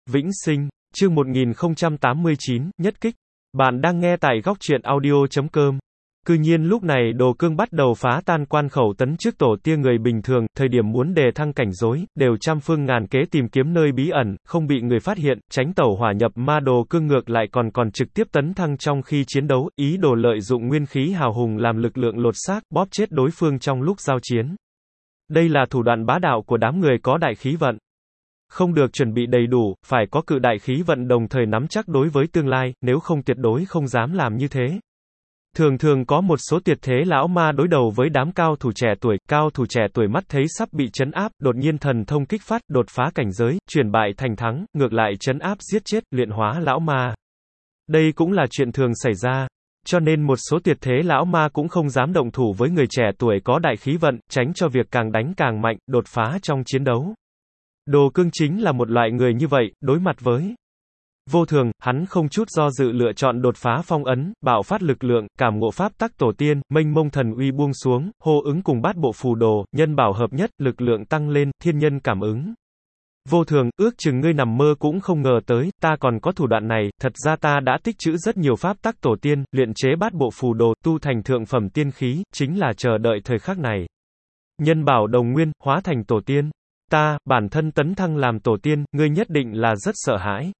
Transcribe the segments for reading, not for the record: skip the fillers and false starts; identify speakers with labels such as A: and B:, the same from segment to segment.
A: Vĩnh sinh, chương 1089, nhất kích. Bạn đang nghe tại góc truyện audio.com. Cư nhiên lúc này Đồ Cương bắt đầu phá tan quan khẩu tấn trước tổ tiên người bình thường, thời điểm muốn đề thăng cảnh giới, đều trăm phương ngàn kế tìm kiếm nơi bí ẩn, không bị người phát hiện, tránh tẩu hỏa nhập ma. Đồ Cương ngược lại còn trực tiếp tấn thăng trong khi chiến đấu, ý đồ lợi dụng nguyên khí hào hùng làm lực lượng lột xác, bóp chết đối phương trong lúc giao chiến. Đây là thủ đoạn bá đạo của đám người có đại khí vận. Không được chuẩn bị đầy đủ, phải có cự đại khí vận đồng thời nắm chắc đối với tương lai, nếu không tuyệt đối không dám làm như thế. Thường có một số tuyệt thế lão ma đối đầu với đám cao thủ trẻ tuổi mắt thấy sắp bị trấn áp, đột nhiên thần thông kích phát, đột phá cảnh giới, chuyển bại thành thắng, ngược lại trấn áp giết chết, luyện hóa lão ma. Đây cũng là chuyện thường xảy ra. Cho nên một số tuyệt thế lão ma cũng không dám động thủ với người trẻ tuổi có đại khí vận, tránh cho việc càng đánh càng mạnh, đột phá trong chiến đấu. Đồ Cương chính là một loại người như vậy, đối mặt với vô thường, hắn không chút do dự lựa chọn đột phá phong ấn, bạo phát lực lượng, cảm ngộ pháp tắc tổ tiên, mênh mông thần uy buông xuống, hô ứng cùng bát bộ phù đồ, nhân bảo hợp nhất, lực lượng tăng lên, thiên nhân cảm ứng. Vô thường, ước chừng ngươi nằm mơ cũng không ngờ tới, ta còn có thủ đoạn này, thật ra ta đã tích trữ rất nhiều pháp tắc tổ tiên, luyện chế bát bộ phù đồ, tu thành thượng phẩm tiên khí, chính là chờ đợi thời khắc này. Nhân bảo đồng nguyên, hóa thành tổ tiên. Ta, bản thân tấn thăng làm tổ tiên, ngươi nhất định là rất sợ hãi.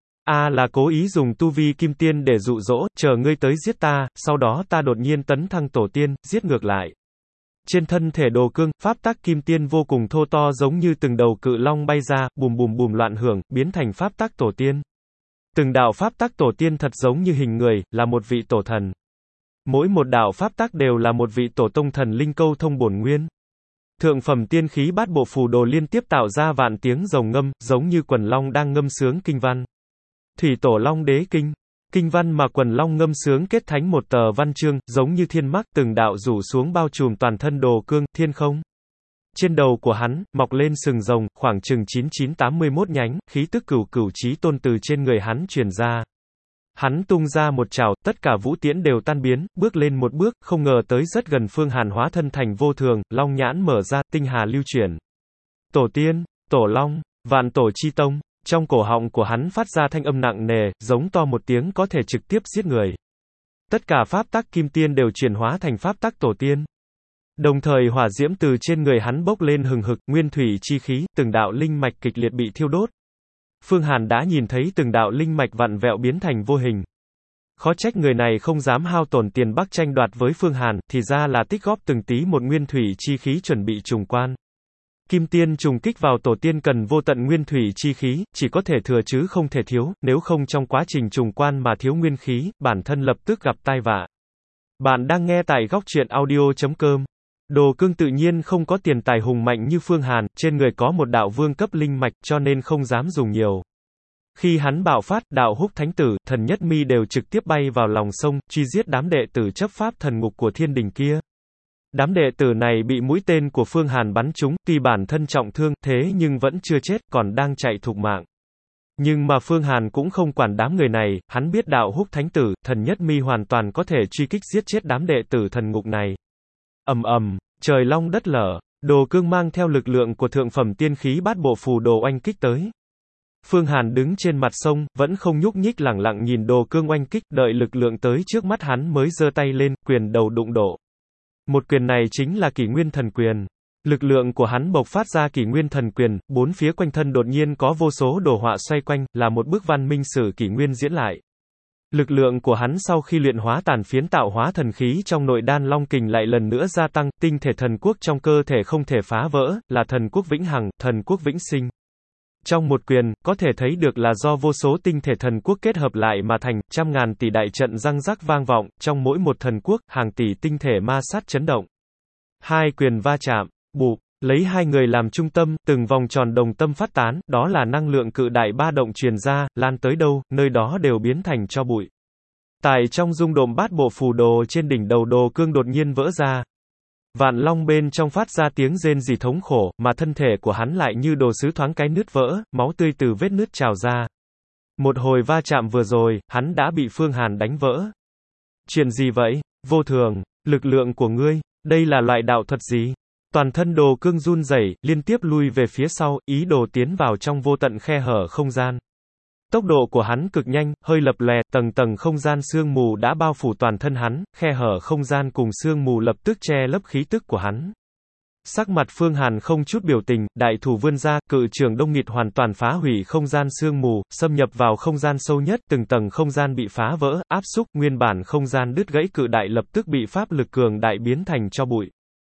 A: Là cố ý dùng tu vi kim tiên để dụ dỗ, chờ ngươi tới giết ta, sau đó ta đột nhiên tấn thăng tổ tiên, giết ngược lại. Trên thân thể Đồ Cương, pháp tắc kim tiên vô cùng thô to giống như từng đầu cự long bay ra, bùm loạn hưởng, biến thành pháp tắc tổ tiên. Từng đạo pháp tắc tổ tiên thật giống như hình người, là một vị tổ thần. Mỗi một đạo pháp tắc đều là một vị tổ tông thần linh câu thông bổn nguyên. Thượng phẩm tiên khí bát bộ phù đồ liên tiếp tạo ra vạn tiếng rồng ngâm, giống như quần long đang ngâm sướng kinh văn. Thủy tổ long đế kinh. Kinh văn mà quần long ngâm sướng kết thành một tờ văn chương, giống như thiên mác từng đạo rủ xuống bao trùm toàn thân Đồ Cương, thiên không. Trên đầu của hắn, mọc lên sừng rồng, khoảng chừng 9981 nhánh, khí tức cửu chí tôn từ trên người hắn truyền ra. Hắn tung ra một trảo, tất cả vũ tiễn đều tan biến, bước lên một bước, không ngờ tới rất gần Phương Hàn hóa thân thành vô thường, long nhãn mở ra, tinh hà lưu chuyển. Tổ tiên, tổ long, vạn tổ chi tông, trong cổ họng của hắn phát ra thanh âm nặng nề, giống to một tiếng có thể trực tiếp giết người. Tất cả pháp tắc kim tiên đều chuyển hóa thành pháp tắc tổ tiên. Đồng thời hỏa diễm từ trên người hắn bốc lên hừng hực, nguyên thủy chi khí, từng đạo linh mạch kịch liệt bị thiêu đốt. Phương Hàn đã nhìn thấy từng đạo linh mạch vặn vẹo biến thành vô hình. Khó trách người này không dám hao tổn tiền Bắc tranh đoạt với Phương Hàn, thì ra là tích góp từng tí một nguyên thủy chi khí chuẩn bị trùng quan. Kim tiên trùng kích vào tổ tiên cần vô tận nguyên thủy chi khí, chỉ có thể thừa chứ không thể thiếu, nếu không trong quá trình trùng quan mà thiếu nguyên khí, bản thân lập tức gặp tai vạ. Bạn đang nghe tại góc truyện audio.com. Đồ Cương tự nhiên không có tiền tài hùng mạnh như Phương Hàn, trên người có một đạo vương cấp linh mạch cho nên không dám dùng nhiều. Khi hắn bạo phát, đạo Húc Thánh Tử, Thần Nhất Mi đều trực tiếp bay vào lòng sông, truy giết đám đệ tử chấp pháp thần ngục của thiên đình kia. Đám đệ tử này bị mũi tên của Phương Hàn bắn trúng, tuy bản thân trọng thương, thế nhưng vẫn chưa chết, còn đang chạy thục mạng. Nhưng mà Phương Hàn cũng không quản đám người này, hắn biết đạo Húc Thánh Tử, Thần Nhất Mi hoàn toàn có thể truy kích giết chết đám đệ tử thần ngục này. Ầm, trời long đất lở, Đồ Cương mang theo lực lượng của thượng phẩm tiên khí bát bộ phù đồ oanh kích tới. Phương Hàn đứng trên mặt sông, vẫn không nhúc nhích lẳng lặng nhìn Đồ Cương oanh kích, đợi lực lượng tới trước mắt hắn mới giơ tay lên, quyền đầu đụng độ. Một quyền này chính là Kỷ Nguyên Thần Quyền. Lực lượng của hắn bộc phát ra Kỷ Nguyên Thần Quyền, bốn phía quanh thân đột nhiên có vô số đồ họa xoay quanh, là một bức văn minh sử Kỷ Nguyên diễn lại. Lực lượng của hắn sau khi luyện hóa tàn phiến tạo hóa thần khí trong nội đan long kình lại lần nữa gia tăng, tinh thể thần quốc trong cơ thể không thể phá vỡ, là thần quốc vĩnh hằng, thần quốc vĩnh sinh. Trong một quyền, có thể thấy được là do vô số tinh thể thần quốc kết hợp lại mà thành, trăm ngàn tỷ đại trận răng rắc vang vọng, trong mỗi một thần quốc, hàng tỷ tinh thể ma sát chấn động. Hai quyền va chạm, bụp, lấy hai người làm trung tâm, từng vòng tròn đồng tâm phát tán, đó là năng lượng cự đại ba động truyền ra, lan tới đâu, nơi đó đều biến thành tro bụi. Tại trong dung độm bát bộ phù đồ trên đỉnh đầu Đồ Cương đột nhiên vỡ ra. Vạn long bên trong phát ra tiếng rên rỉ thống khổ, mà thân thể của hắn lại như đồ sứ thoáng cái nứt vỡ, máu tươi từ vết nứt trào ra. Một hồi va chạm vừa rồi, hắn đã bị Phương Hàn đánh vỡ. Chuyện gì vậy? Vô thường, lực lượng của ngươi, đây là loại đạo thuật gì? Toàn thân Đồ Cương run rẩy, liên tiếp lui về phía sau, ý đồ tiến vào trong vô tận khe hở không gian. Tốc độ của hắn cực nhanh, hơi lập lòe, tầng tầng không gian sương mù đã bao phủ toàn thân hắn, khe hở không gian cùng sương mù lập tức che lấp khí tức của hắn. Sắc mặt Phương Hàn không chút biểu tình, đại thủ vươn ra, cự trường đông nghịt hoàn toàn phá hủy không gian sương mù, xâm nhập vào không gian sâu nhất, từng tầng không gian bị phá vỡ, áp xúc, nguyên bản không gian đứt gãy cự đại lập tức bị pháp lực cường đại biến thành tro bụi.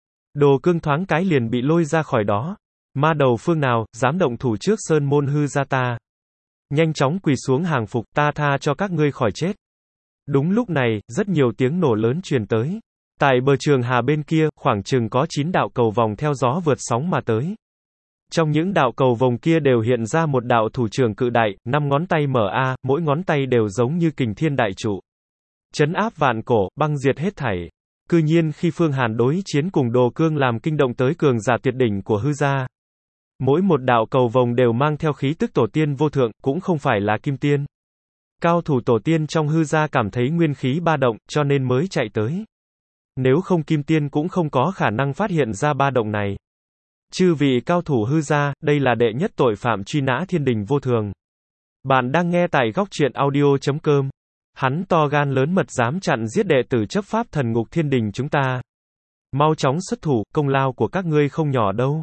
A: Đồ Cương thoáng cái liền bị lôi ra khỏi đó. Ma đầu phương nào, dám động thủ trước sơn môn hư gia ta. Nhanh chóng quỳ xuống hàng phục, ta tha cho các ngươi khỏi chết. Đúng lúc này, rất nhiều tiếng nổ lớn truyền tới. Tại bờ trường hà bên kia, khoảng chừng có 9 đạo cầu vòng theo gió vượt sóng mà tới. Trong những đạo cầu vòng kia đều hiện ra một đạo thủ trưởng cự đại, 5 ngón tay mở a, mỗi ngón tay đều giống như kình thiên đại trụ. Chấn áp vạn cổ, băng diệt hết thảy. Cư nhiên khi Phương Hàn đối chiến cùng Đồ Cương làm kinh động tới cường giả tuyệt đỉnh của hư gia. Mỗi một đạo cầu vòng đều mang theo khí tức tổ tiên vô thượng, cũng không phải là kim tiên. Cao thủ tổ tiên trong hư gia cảm thấy nguyên khí ba động, cho nên mới chạy tới. Nếu không kim tiên cũng không có khả năng phát hiện ra ba động này. Chư vị cao thủ hư gia, đây là đệ nhất tội phạm truy nã thiên đình vô thường. Bạn đang nghe tại góc truyện audio.com. Hắn to gan lớn mật dám chặn giết đệ tử chấp pháp thần ngục thiên đình chúng ta. Mau chóng xuất thủ, công lao của các ngươi không nhỏ đâu.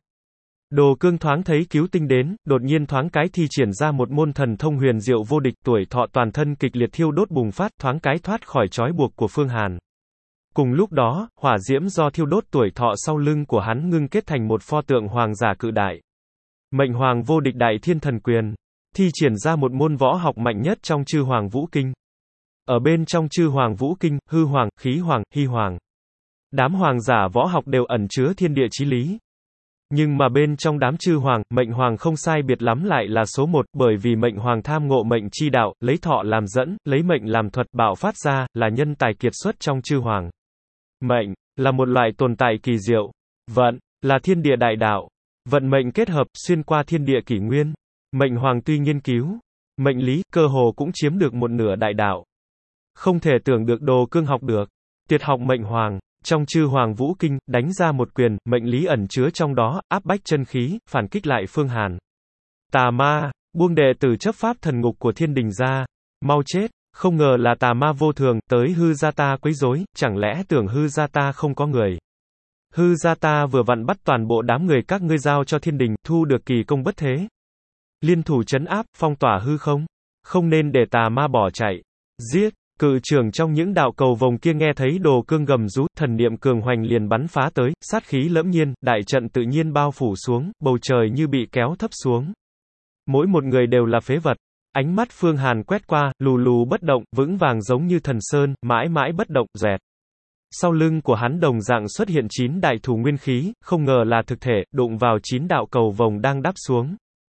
A: Đồ Cương thoáng thấy cứu tinh đến, đột nhiên thoáng cái thi triển ra một môn thần thông huyền diệu vô địch, tuổi thọ toàn thân kịch liệt thiêu đốt bùng phát, thoáng cái thoát khỏi trói buộc của Phương Hàn. Cùng lúc đó, hỏa diễm do thiêu đốt tuổi thọ sau lưng của hắn ngưng kết thành một pho tượng hoàng giả cự đại. Mệnh hoàng vô địch đại thiên thần quyền, thi triển ra một môn võ học mạnh nhất trong chư hoàng vũ kinh. Ở bên trong chư hoàng vũ kinh, hư hoàng, khí hoàng, hy hoàng. Đám hoàng giả võ học đều ẩn chứa thiên địa chí lý. Nhưng mà bên trong đám chư hoàng, mệnh hoàng không sai biệt lắm lại là số 1, bởi vì mệnh hoàng tham ngộ mệnh chi đạo, lấy thọ làm dẫn, lấy mệnh làm thuật, bạo phát ra, là nhân tài kiệt xuất trong chư hoàng. Mệnh, là một loại tồn tại kỳ diệu. Vận, là thiên địa đại đạo. Vận mệnh kết hợp, xuyên qua thiên địa kỷ nguyên. Mệnh hoàng tuy nghiên cứu mệnh lý, cơ hồ cũng chiếm được một nửa đại đạo. Không thể tưởng được Đồ Cương học được. Tuyệt học mệnh hoàng. Trong chư hoàng vũ kinh, đánh ra một quyền, mệnh lý ẩn chứa trong đó, áp bách chân khí, phản kích lại Phương Hàn. Tà ma, buông đệ tử chấp pháp thần ngục của thiên đình ra. Mau chết, không ngờ là tà ma vô thường, tới hư gia ta quấy rối, chẳng lẽ tưởng hư gia ta không có người. Hư gia ta vừa vặn bắt toàn bộ đám người các ngươi giao cho thiên đình, thu được kỳ công bất thế. Liên thủ trấn áp, phong tỏa hư không. Không nên để tà ma bỏ chạy. Giết. Cự trưởng trong những đạo cầu vòng kia nghe thấy Đồ Cương gầm rú, thần niệm cường hoành liền bắn phá tới, sát khí lẫm nhiên, đại trận tự nhiên bao phủ xuống, bầu trời như bị kéo thấp xuống. Mỗi một người đều là phế vật. Ánh mắt Phương Hàn quét qua, lù lù bất động, vững vàng giống như thần sơn, mãi mãi bất động, dẹt. Sau lưng của hắn đồng dạng xuất hiện 9 đại thủ nguyên khí, không ngờ là thực thể, đụng vào 9 đạo cầu vòng đang đáp xuống.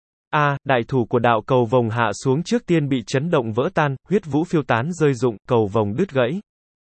A: Đại thủ của đạo cầu vòng hạ xuống trước tiên bị chấn động vỡ tan, huyết vũ phiêu tán rơi rụng, cầu vòng đứt gãy.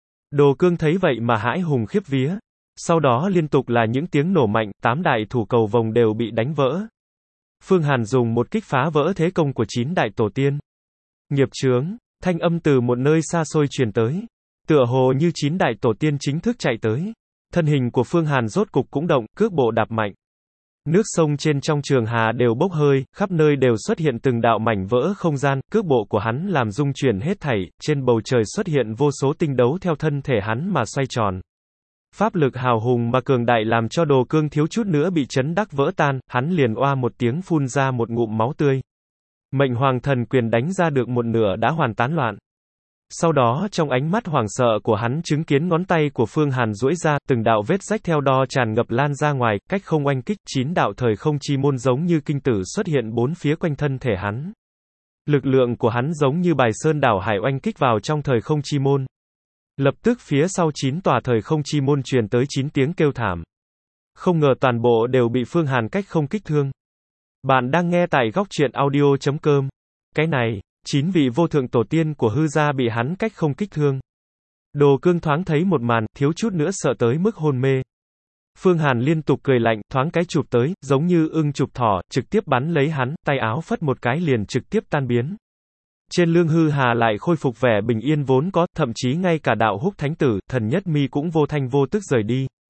A: Đồ Cương thấy vậy mà hãi hùng khiếp vía. Sau đó liên tục là những tiếng nổ mạnh, 8 đại thủ cầu vòng đều bị đánh vỡ. Phương Hàn dùng một kích phá vỡ thế công của 9 đại tổ tiên. Nghiệp chướng, thanh âm từ một nơi xa xôi truyền tới. Tựa hồ như 9 đại tổ tiên chính thức chạy tới. Thân hình của Phương Hàn rốt cục cũng động, cước bộ đạp mạnh. Nước sông trên trong trường hà đều bốc hơi, khắp nơi đều xuất hiện từng đạo mảnh vỡ không gian, cước bộ của hắn làm rung chuyển hết thảy, trên bầu trời xuất hiện vô số tinh đấu theo thân thể hắn mà xoay tròn. Pháp lực hào hùng mà cường đại làm cho Đồ Cương thiếu chút nữa bị chấn đắc vỡ tan, hắn liền oa một tiếng phun ra một ngụm máu tươi. Mệnh hoàng thần quyền đánh ra được một nửa đã hoàn tán loạn. Sau đó trong ánh mắt hoảng sợ của hắn chứng kiến ngón tay của Phương Hàn duỗi ra, từng đạo vết rách theo đo tràn ngập lan ra ngoài, cách không oanh kích, 9 đạo thời không chi môn giống như kinh tử xuất hiện bốn phía quanh thân thể hắn. Lực lượng của hắn giống như bài sơn đảo hải oanh kích vào trong thời không chi môn. Lập tức phía sau 9 tòa thời không chi môn truyền tới 9 tiếng kêu thảm. Không ngờ toàn bộ đều bị Phương Hàn cách không kích thương. Bạn đang nghe tại góc truyện audio.com. Cái này, 9 vị vô thượng tổ tiên của hư gia bị hắn cách không kích thương. Đồ Cương thoáng thấy một màn, thiếu chút nữa sợ tới mức hôn mê. Phương Hàn liên tục cười lạnh, thoáng cái chụp tới, giống như ưng chụp thỏ, trực tiếp bắn lấy hắn, tay áo phất một cái liền trực tiếp tan biến. Trên lưng hư hà lại khôi phục vẻ bình yên vốn có, thậm chí ngay cả đạo húc thánh tử, thần nhất mi cũng vô thanh vô tức rời đi.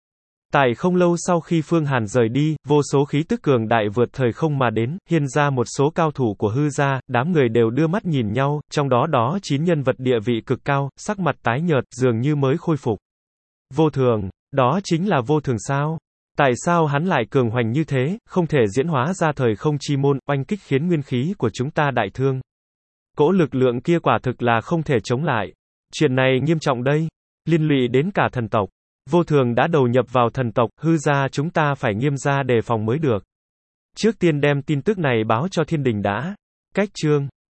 A: Tại không lâu sau khi Phương Hàn rời đi, vô số khí tức cường đại vượt thời không mà đến, hiện ra một số cao thủ của hư gia, đám người đều đưa mắt nhìn nhau, trong đó 9 nhân vật địa vị cực cao, sắc mặt tái nhợt, dường như mới khôi phục. Vô Thường, đó chính là Vô Thường sao? Tại sao hắn lại cường hoành như thế, không thể diễn hóa ra thời không chi môn, oanh kích khiến nguyên khí của chúng ta đại thương. Cỗ lực lượng kia quả thực là không thể chống lại. Chuyện này nghiêm trọng đây, liên lụy đến cả thần tộc. Vô Thường đã đầu nhập vào thần tộc, hư gia chúng ta phải nghiêm ra đề phòng mới được. Trước tiên đem tin tức này báo cho thiên đình đã. Cách chương